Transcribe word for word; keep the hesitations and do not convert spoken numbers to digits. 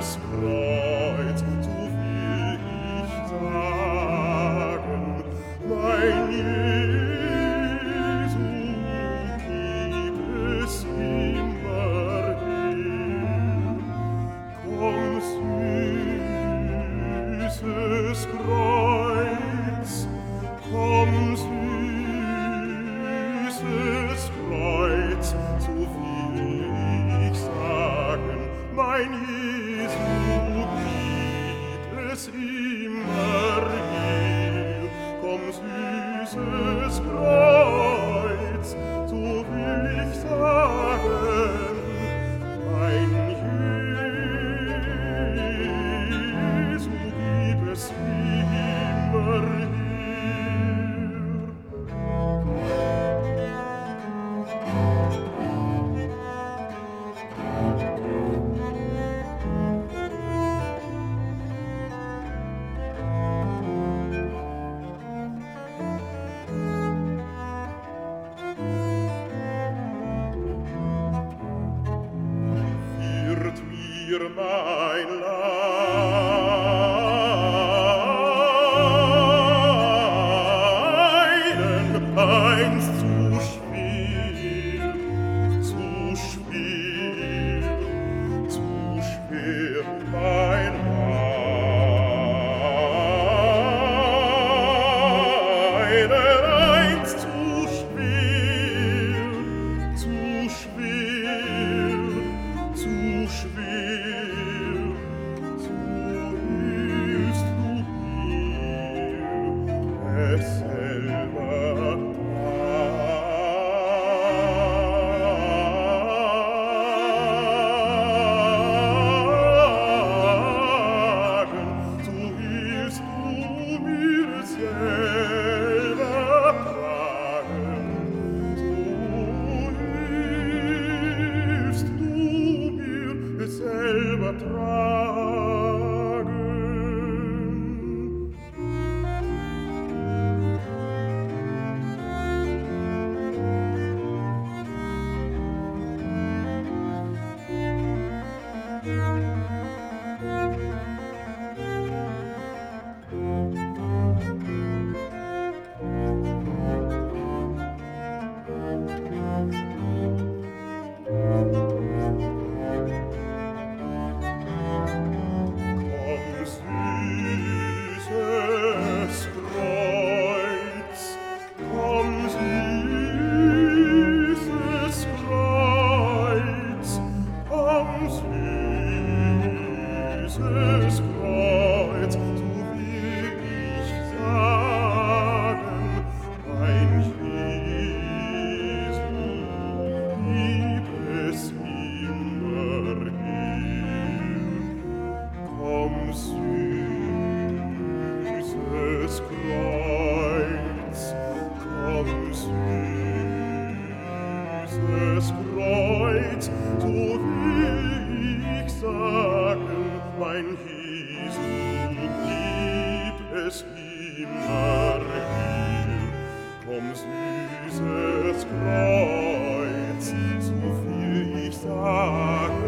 Kreuz, so will ich sagen, mein Jesu, gib es immer her. Komm, süßes Kreuz, komm, süßes Kreuz, so will ich sagen, mein Jesu, gib es immer her. Komm, süßes Kreuz, so will ich sagen, mein Jesu, gib es immer her. Wird mir mein Leiden einst zu schwer, zu schwer, zu schwer, mein Leiden einst zu schwer, zu schwer, zu schwer, so hilfst du mir, es selber tragen, so hilfst du mir selber tragen, so hilfst du mir selber tragen. Komm, süßes Kreuz, komm, süßes Kreuz, komm, süßes Kreuz, so will ich sagen, mein Jesu, gib es immer her. Komm, süßes Kreuz, komm, süßes Kreuz, so will ich sagen, mein Jesu, gib es immer her. Komm, süßes Kreuz, so will ich sagen,